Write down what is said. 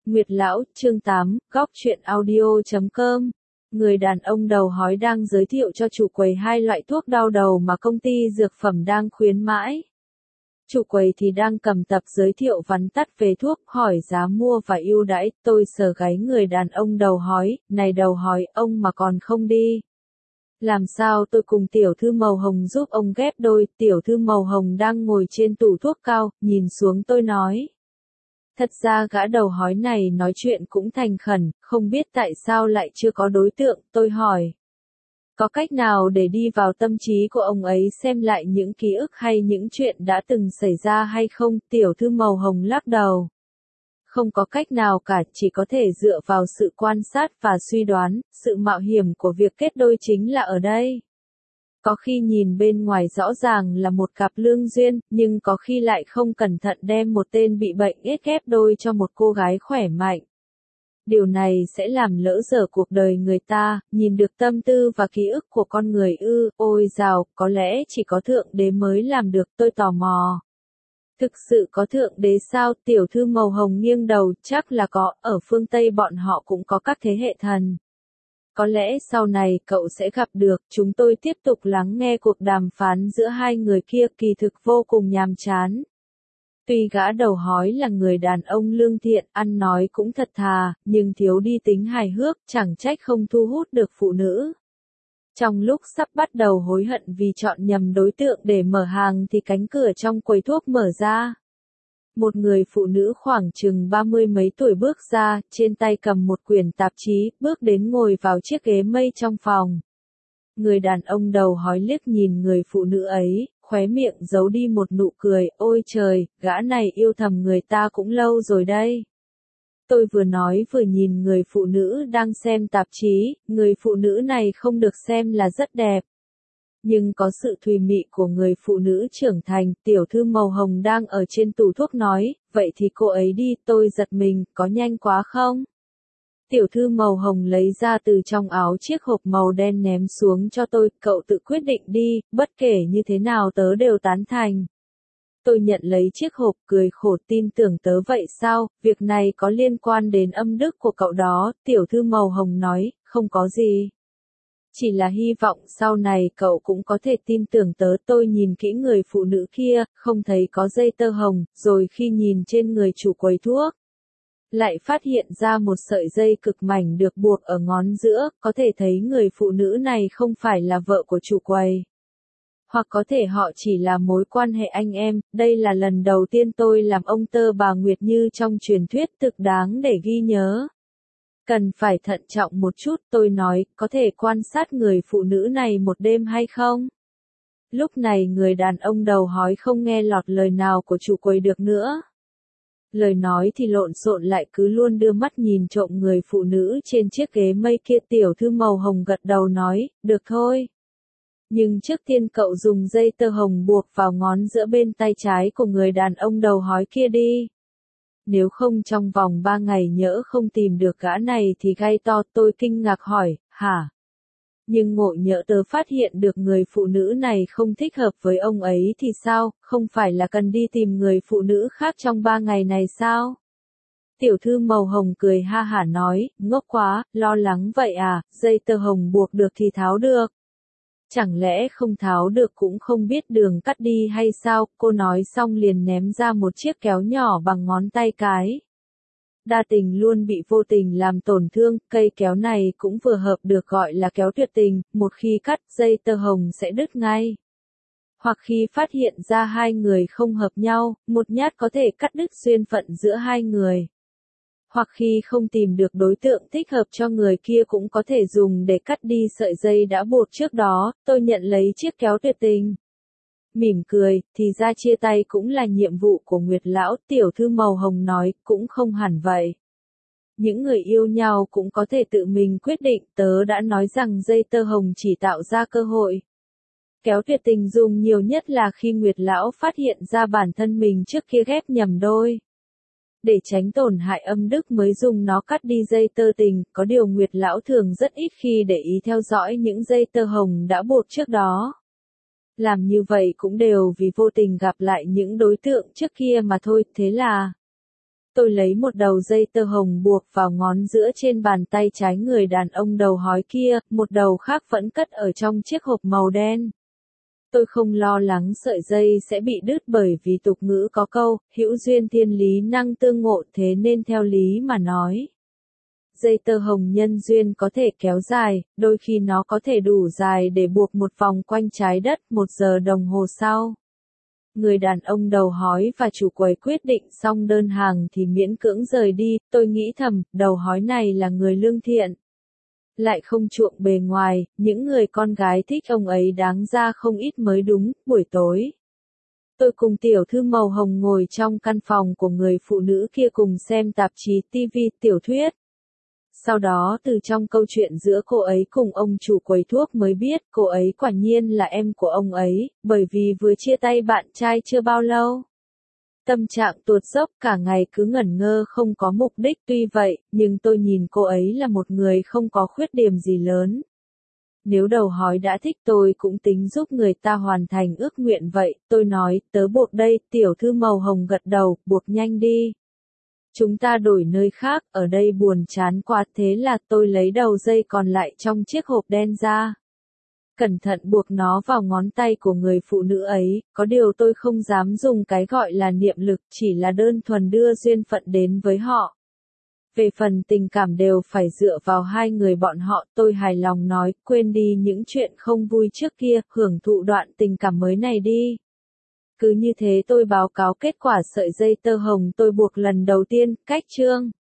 Nguyệt Lão, chương 8, góc truyện audio.com. Người đàn ông đầu hói đang giới thiệu cho chủ quầy hai loại thuốc đau đầu mà công ty dược phẩm đang khuyến mãi. Chủ quầy thì đang cầm tập giới thiệu vắn tắt về thuốc, hỏi giá mua và ưu đãi. Tôi sờ gáy người đàn ông đầu hói, này đầu hói, ông mà còn không đi. Làm sao tôi cùng tiểu thư màu hồng giúp ông ghép đôi. Tiểu thư màu hồng đang ngồi trên tủ thuốc cao, nhìn xuống tôi nói. Thật ra gã đầu hói này nói chuyện cũng thành khẩn, không biết tại sao lại chưa có đối tượng. Tôi hỏi. Có cách nào để đi vào tâm trí của ông ấy xem lại những ký ức hay những chuyện đã từng xảy ra hay không? Tiểu thư màu hồng lắc đầu. Không có cách nào cả, chỉ có thể dựa vào sự quan sát và suy đoán. Sự mạo hiểm của việc kết đôi chính là ở đây. Có khi nhìn bên ngoài rõ ràng là một cặp lương duyên, nhưng có khi lại không cẩn thận đem một tên bị bệnh ghép đôi cho một cô gái khỏe mạnh. Điều này sẽ làm lỡ dở cuộc đời người ta, nhìn được tâm tư và ký ức của con người ư. Ôi dào, có lẽ chỉ có thượng đế mới làm được. Tôi tò mò. Thực sự có thượng đế sao? Tiểu thư màu hồng nghiêng đầu. Chắc là có, ở phương Tây bọn họ cũng có các thế hệ thần. Có lẽ sau này cậu sẽ gặp được. Chúng tôi tiếp tục lắng nghe cuộc đàm phán giữa hai người kia, kỳ thực vô cùng nhàm chán. Tuy gã đầu hói là người đàn ông lương thiện, ăn nói cũng thật thà, nhưng thiếu đi tính hài hước, chẳng trách không thu hút được phụ nữ. Trong lúc sắp bắt đầu hối hận vì chọn nhầm đối tượng để mở hàng thì cánh cửa trong quầy thuốc mở ra. Một người phụ nữ khoảng chừng 30 mấy tuổi bước ra, trên tay cầm một quyển tạp chí, bước đến ngồi vào chiếc ghế mây trong phòng. Người đàn ông đầu hói liếc nhìn người phụ nữ ấy, khóe miệng giấu đi một nụ cười. Ôi trời, gã này yêu thầm người ta cũng lâu rồi đây. Tôi vừa nói vừa nhìn người phụ nữ đang xem tạp chí, người phụ nữ này không được xem là rất đẹp. Nhưng có sự thùy mị của người phụ nữ trưởng thành. Tiểu thư màu hồng đang ở trên tủ thuốc nói, vậy thì cô ấy đi. Tôi giật mình, có nhanh quá không? Tiểu thư màu hồng lấy ra từ trong áo chiếc hộp màu đen ném xuống cho tôi, cậu tự quyết định đi, bất kể như thế nào tớ đều tán thành. Tôi nhận lấy chiếc hộp, cười khổ, tin tưởng tớ vậy sao? Việc này có liên quan đến âm đức của cậu đó. Tiểu thư màu hồng nói, không có gì. Chỉ là hy vọng sau này cậu cũng có thể tin tưởng tớ. Tôi nhìn kỹ người phụ nữ kia, không thấy có dây tơ hồng, rồi khi nhìn trên người chủ quầy thuốc, lại phát hiện ra một sợi dây cực mảnh được buộc ở ngón giữa, có thể thấy người phụ nữ này không phải là vợ của chủ quầy. Hoặc có thể họ chỉ là mối quan hệ anh em. Đây là lần đầu tiên tôi làm ông tơ bà Nguyệt như trong truyền thuyết, thực đáng để ghi nhớ. Cần phải thận trọng một chút, tôi nói, có thể quan sát người phụ nữ này một đêm hay không? Lúc này người đàn ông đầu hói không nghe lọt lời nào của chủ quầy được nữa. Lời nói thì lộn xộn lại cứ luôn đưa mắt nhìn trộm người phụ nữ trên chiếc ghế mây kia. Tiểu thư màu hồng gật đầu nói, được thôi. Nhưng trước tiên cậu dùng dây tơ hồng buộc vào ngón giữa bên tay trái của người đàn ông đầu hói kia đi. Nếu không trong vòng 3 ngày nhỡ không tìm được gã này thì gai to. Tôi kinh ngạc hỏi, hả? Nhưng ngộ nhỡ tớ phát hiện được người phụ nữ này không thích hợp với ông ấy thì sao, không phải là cần đi tìm người phụ nữ khác trong 3 ngày này sao? Tiểu thư màu hồng cười ha hả nói, ngốc quá, lo lắng vậy à, dây tơ hồng buộc được thì tháo được. Chẳng lẽ không tháo được cũng không biết đường cắt đi hay sao? Cô nói xong liền ném ra một chiếc kéo nhỏ bằng ngón tay cái. Đa tình luôn bị vô tình làm tổn thương, cây kéo này cũng vừa hợp được gọi là kéo tuyệt tình, một khi cắt dây tơ hồng sẽ đứt ngay. Hoặc khi phát hiện ra hai người không hợp nhau, một nhát có thể cắt đứt duyên phận giữa hai người. Hoặc khi không tìm được đối tượng thích hợp cho người kia cũng có thể dùng để cắt đi sợi dây đã buộc trước đó. Tôi nhận lấy chiếc kéo tuyệt tình. Mỉm cười, thì ra chia tay cũng là nhiệm vụ của Nguyệt Lão. Tiểu thư màu hồng nói, cũng không hẳn vậy. Những người yêu nhau cũng có thể tự mình quyết định. Tớ đã nói rằng dây tơ hồng chỉ tạo ra cơ hội. Kéo tuyệt tình dùng nhiều nhất là khi Nguyệt Lão phát hiện ra bản thân mình trước kia ghép nhầm đôi. Để tránh tổn hại âm đức mới dùng nó cắt đi dây tơ tình, có điều Nguyệt Lão thường rất ít khi để ý theo dõi những dây tơ hồng đã buộc trước đó. Làm như vậy cũng đều vì vô tình gặp lại những đối tượng trước kia mà thôi, thế là Tôi lấy một đầu dây tơ hồng buộc vào ngón giữa trên bàn tay trái người đàn ông đầu hói kia, một đầu khác vẫn cất ở trong chiếc hộp màu đen. Tôi không lo lắng sợi dây sẽ bị đứt bởi vì tục ngữ có câu, hữu duyên thiên lý năng tương ngộ, thế nên theo lý mà nói. Dây tơ hồng nhân duyên có thể kéo dài, đôi khi nó có thể đủ dài để buộc một vòng quanh trái đất 1 giờ đồng hồ sau. Người đàn ông đầu hói và chủ quầy quyết định xong đơn hàng thì miễn cưỡng rời đi, tôi nghĩ thầm, đầu hói này là người lương thiện. Lại không chuộng bề ngoài, những người con gái thích ông ấy đáng ra không ít mới đúng. Buổi tối, tôi cùng tiểu thư màu hồng ngồi trong căn phòng của người phụ nữ kia cùng xem tạp chí TV, tiểu thuyết. Sau đó từ trong câu chuyện giữa cô ấy cùng ông chủ quầy thuốc mới biết cô ấy quả nhiên là em của ông ấy, bởi vì vừa chia tay bạn trai chưa bao lâu. Tâm trạng tuột dốc, cả ngày cứ ngẩn ngơ không có mục đích. Tuy vậy, nhưng tôi nhìn cô ấy là một người không có khuyết điểm gì lớn. Nếu đầu hói đã thích tôi cũng tính giúp người ta hoàn thành ước nguyện vậy. Tôi nói, tớ buộc đây. Tiểu thư màu hồng gật đầu, buộc nhanh đi. Chúng ta đổi nơi khác, ở đây buồn chán quá. Thế là tôi lấy đầu dây còn lại trong chiếc hộp đen ra. Cẩn thận buộc nó vào ngón tay của người phụ nữ ấy, có điều tôi không dám dùng cái gọi là niệm lực, chỉ là đơn thuần đưa duyên phận đến với họ. Về phần tình cảm đều phải dựa vào hai người bọn họ. Tôi hài lòng nói, quên đi những chuyện không vui trước kia, hưởng thụ đoạn tình cảm mới này đi. Cứ như thế tôi báo cáo kết quả sợi dây tơ hồng tôi buộc lần đầu tiên. Cách chương